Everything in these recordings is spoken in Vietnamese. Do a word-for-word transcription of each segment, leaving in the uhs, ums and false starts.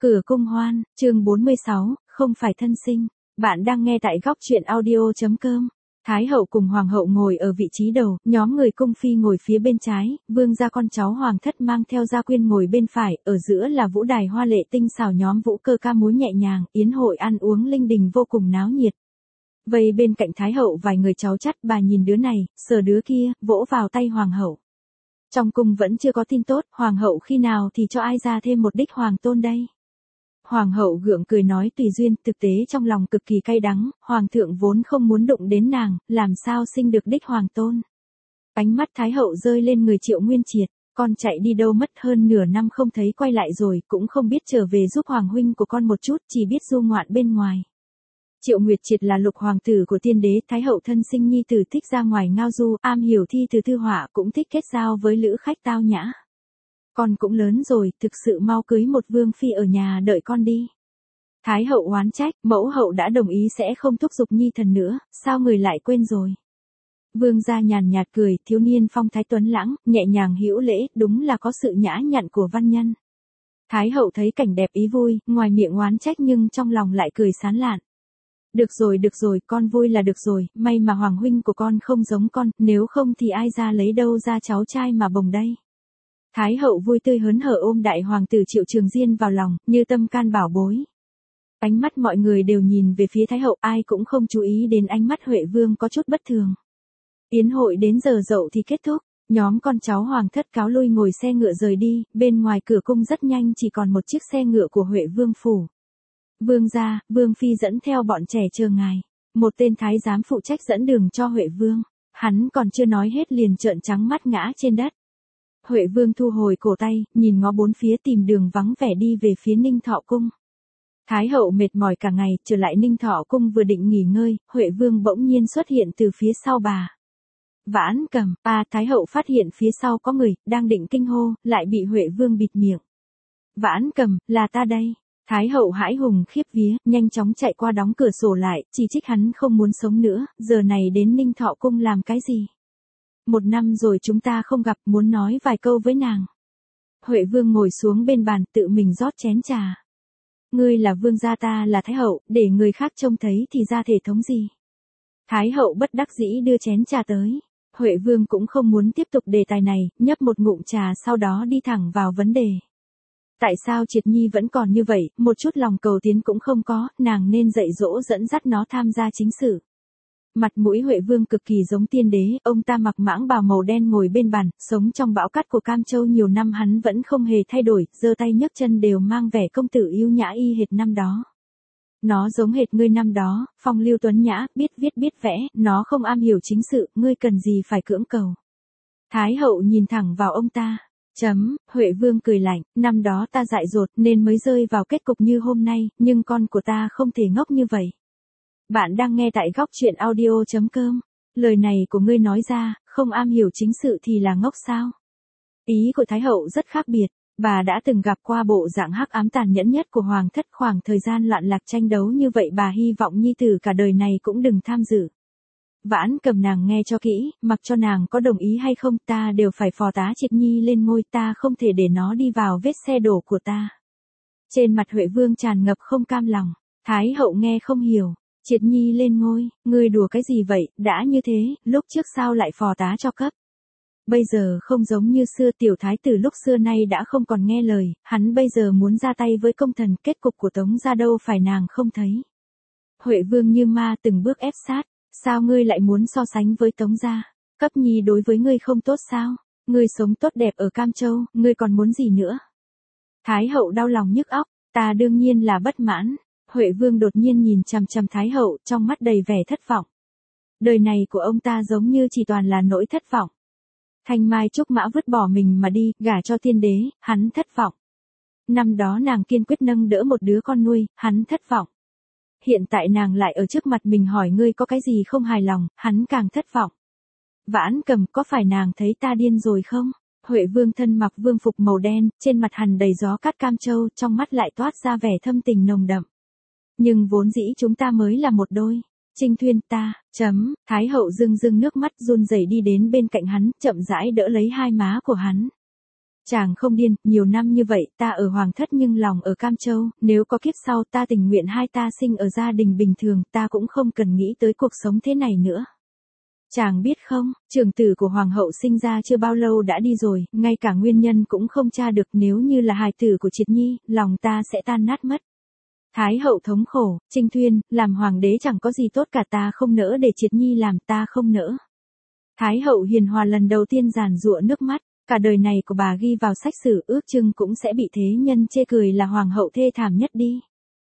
Cửa cung hoan, chương bốn mươi sáu, không phải thân sinh. Bạn đang nghe tại góc truyện audio.com. Thái hậu cùng hoàng hậu ngồi ở vị trí đầu, nhóm người cung phi ngồi phía bên trái, vương gia con cháu hoàng thất mang theo gia quyên ngồi bên phải, ở giữa là vũ đài hoa lệ tinh xảo nhóm vũ cơ ca múa nhẹ nhàng, yến hội ăn uống linh đình vô cùng náo nhiệt. Vây bên cạnh thái hậu vài người cháu chắt, bà nhìn đứa này, sờ đứa kia, vỗ vào tay hoàng hậu. Trong cung vẫn chưa có tin tốt, hoàng hậu khi nào thì cho ai ra thêm một đích hoàng tôn đây? Hoàng hậu gượng cười nói tùy duyên, thực tế trong lòng cực kỳ cay đắng, hoàng thượng vốn không muốn đụng đến nàng, làm sao sinh được đích hoàng tôn. Ánh mắt thái hậu rơi lên người Triệu Nguyên Triệt, con chạy đi đâu mất hơn nửa năm không thấy quay lại rồi, cũng không biết trở về giúp hoàng huynh của con một chút, chỉ biết du ngoạn bên ngoài. Triệu Nguyệt Triệt là lục hoàng tử của tiên đế, thái hậu thân sinh nhi tử thích ra ngoài ngao du, am hiểu thi từ thư họa, cũng thích kết giao với lữ khách tao nhã. Con cũng lớn rồi, thực sự mau cưới một vương phi ở nhà đợi con đi. Thái hậu oán trách, mẫu hậu đã đồng ý sẽ không thúc giục nhi thần nữa, sao người lại quên rồi. Vương gia nhàn nhạt cười, thiếu niên phong thái tuấn lãng, nhẹ nhàng hữu lễ, đúng là có sự nhã nhặn của văn nhân. Thái hậu thấy cảnh đẹp ý vui, ngoài miệng oán trách nhưng trong lòng lại cười sán lạn. Được rồi được rồi, con vui là được rồi, may mà hoàng huynh của con không giống con, nếu không thì ai ra lấy đâu ra cháu trai mà bồng đây. Thái hậu vui tươi hớn hở ôm đại hoàng tử Triệu Trường Diên vào lòng, như tâm can bảo bối. Ánh mắt mọi người đều nhìn về phía thái hậu, ai cũng không chú ý đến ánh mắt Huệ Vương có chút bất thường. Yến hội đến giờ dậu thì kết thúc, nhóm con cháu hoàng thất cáo lui ngồi xe ngựa rời đi, bên ngoài cửa cung rất nhanh chỉ còn một chiếc xe ngựa của Huệ Vương phủ. Vương gia, Vương phi dẫn theo bọn trẻ chờ ngài. Một tên thái giám phụ trách dẫn đường cho Huệ Vương. Hắn còn chưa nói hết liền trợn trắng mắt ngã trên đất. Huệ Vương thu hồi cổ tay, nhìn ngó bốn phía tìm đường vắng vẻ đi về phía Ninh Thọ cung. Thái hậu mệt mỏi cả ngày, trở lại Ninh Thọ cung vừa định nghỉ ngơi, Huệ Vương bỗng nhiên xuất hiện từ phía sau bà. Vãn Cầm, à, Thái hậu phát hiện phía sau có người, đang định kinh hô, lại bị Huệ Vương bịt miệng. Vãn Cầm, là ta đây. Thái hậu hãi hùng khiếp vía, nhanh chóng chạy qua đóng cửa sổ lại, chỉ trích hắn không muốn sống nữa, giờ này đến Ninh Thọ cung làm cái gì? Một năm rồi chúng ta không gặp, muốn nói vài câu với nàng. Huệ Vương ngồi xuống bên bàn tự mình rót chén trà. Ngươi là vương gia, ta là thái hậu, để người khác trông thấy thì ra thể thống gì? Thái hậu bất đắc dĩ đưa chén trà tới. Huệ Vương cũng không muốn tiếp tục đề tài này, nhấp một ngụm trà sau đó đi thẳng vào vấn đề. Tại sao Triệt Nhi vẫn còn như vậy, một chút lòng cầu tiến cũng không có, nàng nên dạy dỗ dẫn dắt nó tham gia chính sự. Mặt mũi Huệ Vương cực kỳ giống tiên đế, ông ta mặc mãng bào màu đen ngồi bên bàn, sống trong bão cát của Cam Châu nhiều năm hắn vẫn không hề thay đổi, giơ tay nhấc chân đều mang vẻ công tử yêu nhã y hệt năm đó. Nó giống hệt ngươi năm đó, phong lưu tuấn nhã, biết viết biết vẽ, nó không am hiểu chính sự, ngươi cần gì phải cưỡng cầu. Thái hậu nhìn thẳng vào ông ta. Chấm, Huệ Vương cười lạnh, năm đó ta dại dột nên mới rơi vào kết cục như hôm nay, nhưng con của ta không thể ngốc như vậy. Bạn đang nghe tại góc truyện audio.com. Lời này của ngươi nói ra, không am hiểu chính sự thì là ngốc sao? Ý của Thái hậu rất khác biệt, bà đã từng gặp qua bộ dạng hắc ám tàn nhẫn nhất của hoàng thất, khoảng thời gian loạn lạc tranh đấu như vậy bà hy vọng nhi tử cả đời này cũng đừng tham dự. Vãn Cầm, nàng nghe cho kỹ, mặc cho nàng có đồng ý hay không ta đều phải phò tá Triệt Nhi lên ngôi, ta không thể để nó đi vào vết xe đổ của ta. Trên mặt Huệ Vương tràn ngập không cam lòng. Thái hậu nghe không hiểu. Triệt Nhi lên ngôi, ngươi đùa cái gì vậy, đã như thế, lúc trước sao lại phò tá cho cấp. Bây giờ không giống như xưa, tiểu thái tử lúc xưa nay đã không còn nghe lời, hắn bây giờ muốn ra tay với công thần, kết cục của Tống gia đâu phải nàng không thấy. Huệ Vương như ma từng bước ép sát. Sao ngươi lại muốn so sánh với Tống gia? Cấp Nhi đối với ngươi không tốt sao? Ngươi sống tốt đẹp ở Cam Châu, ngươi còn muốn gì nữa? Thái hậu đau lòng nhức óc, ta đương nhiên là bất mãn. Huệ Vương đột nhiên nhìn chằm chằm Thái hậu, trong mắt đầy vẻ thất vọng. Đời này của ông ta giống như chỉ toàn là nỗi thất vọng. Thanh Mai Trúc Mã vứt bỏ mình mà đi, gả cho tiên đế, hắn thất vọng. Năm đó nàng kiên quyết nâng đỡ một đứa con nuôi, hắn thất vọng. Hiện tại nàng lại ở trước mặt mình hỏi ngươi có cái gì không hài lòng, hắn càng thất vọng. Vãn Cầm, có phải nàng thấy ta điên rồi không? Huệ Vương thân mặc vương phục màu đen, trên mặt hằn đầy gió cát Cam Châu, trong mắt lại toát ra vẻ thâm tình nồng đậm. Nhưng vốn dĩ chúng ta mới là một đôi. Trinh Thuyên, ta, chấm, Thái hậu rưng rưng nước mắt run rẩy đi đến bên cạnh hắn, chậm rãi đỡ lấy hai má của hắn. Chàng không điên, nhiều năm như vậy ta ở Hoàng thất nhưng lòng ở Cam Châu, nếu có kiếp sau ta tình nguyện hai ta sinh ở gia đình bình thường, ta cũng không cần nghĩ tới cuộc sống thế này nữa. Chàng biết không, trưởng tử của Hoàng hậu sinh ra chưa bao lâu đã đi rồi, ngay cả nguyên nhân cũng không tra được, nếu như là hài tử của Triệt Nhi, lòng ta sẽ tan nát mất. Thái hậu thống khổ, Trinh Thuyên, làm hoàng đế chẳng có gì tốt cả, ta không nỡ để Triệt Nhi làm, ta không nỡ. Thái hậu hiền hòa lần đầu tiên giàn giụa nước mắt, cả đời này của bà ghi vào sách sử, ước chừng cũng sẽ bị thế nhân chê cười là hoàng hậu thê thảm nhất đi.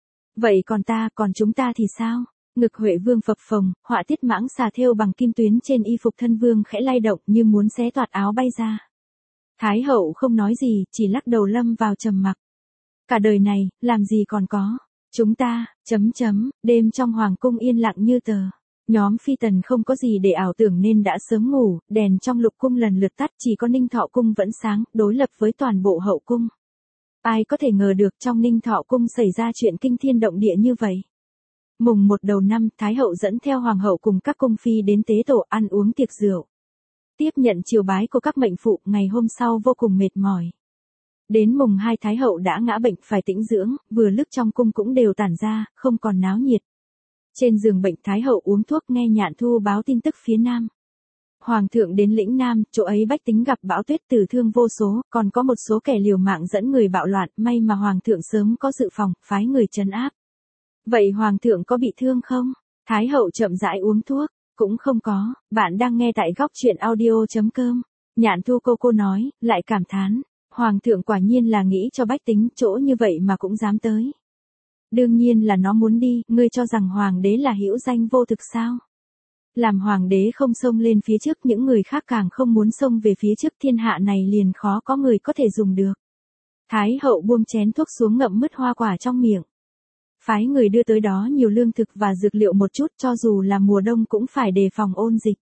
Vậy còn ta, còn chúng ta thì sao? Ngực Huệ Vương phập phồng, họa tiết mãng xà thêu bằng kim tuyến trên y phục thân vương khẽ lay động như muốn xé toạc áo bay ra. Thái hậu không nói gì, chỉ lắc đầu lâm vào trầm mặc. Cả đời này, làm gì còn có. Chúng ta, chấm chấm, đêm trong hoàng cung yên lặng như tờ. Nhóm phi tần không có gì để ảo tưởng nên đã sớm ngủ, đèn trong lục cung lần lượt tắt, chỉ có Ninh Thọ cung vẫn sáng, đối lập với toàn bộ hậu cung. Ai có thể ngờ được trong Ninh Thọ cung xảy ra chuyện kinh thiên động địa như vậy. Mùng một đầu năm, Thái hậu dẫn theo hoàng hậu cùng các cung phi đến tế tổ ăn uống tiệc rượu. Tiếp nhận triều bái của các mệnh phụ, ngày hôm sau vô cùng mệt mỏi. Đến mùng hai Thái hậu đã ngã bệnh phải tĩnh dưỡng, vừa lúc trong cung cũng đều tản ra, không còn náo nhiệt. Trên giường bệnh Thái hậu uống thuốc nghe Nhạn Thu báo tin tức phía Nam. Hoàng thượng đến lĩnh Nam, chỗ ấy bách tính gặp bão tuyết tử thương vô số, còn có một số kẻ liều mạng dẫn người bạo loạn, may mà Hoàng thượng sớm có dự phòng, phái người trấn áp. Vậy Hoàng thượng có bị thương không? Thái hậu chậm rãi uống thuốc, cũng không có, bạn đang nghe tại góc truyện audio.com. Nhạn Thu cô cô nói, lại cảm thán, Hoàng thượng quả nhiên là nghĩ cho bách tính, chỗ như vậy mà cũng dám tới. Đương nhiên là nó muốn đi, ngươi cho rằng Hoàng đế là hữu danh vô thực sao? Làm Hoàng đế không xông lên phía trước, những người khác càng không muốn xông về phía trước, thiên hạ này liền khó có người có thể dùng được. Thái hậu buông chén thuốc xuống ngậm mứt hoa quả trong miệng. Phái người đưa tới đó nhiều lương thực và dược liệu một chút, cho dù là mùa đông cũng phải đề phòng ôn dịch.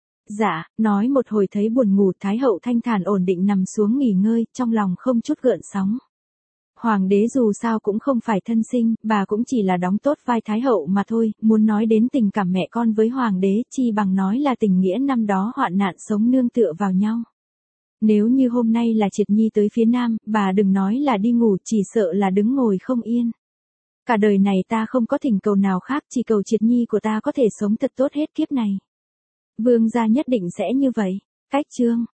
Dạ, nói một hồi thấy buồn ngủ, Thái hậu thanh thản ổn định nằm xuống nghỉ ngơi, trong lòng không chút gợn sóng. Hoàng đế dù sao cũng không phải thân sinh, bà cũng chỉ là đóng tốt vai Thái hậu mà thôi, muốn nói đến tình cảm mẹ con với Hoàng đế, chi bằng nói là tình nghĩa năm đó hoạn nạn sống nương tựa vào nhau. Nếu như hôm nay là Triệt Nhi tới phía Nam, bà đừng nói là đi ngủ, chỉ sợ là đứng ngồi không yên. Cả đời này ta không có thỉnh cầu nào khác, chỉ cầu Triệt Nhi của ta có thể sống thật tốt hết kiếp này. Vương gia nhất định sẽ như vậy. Cách chương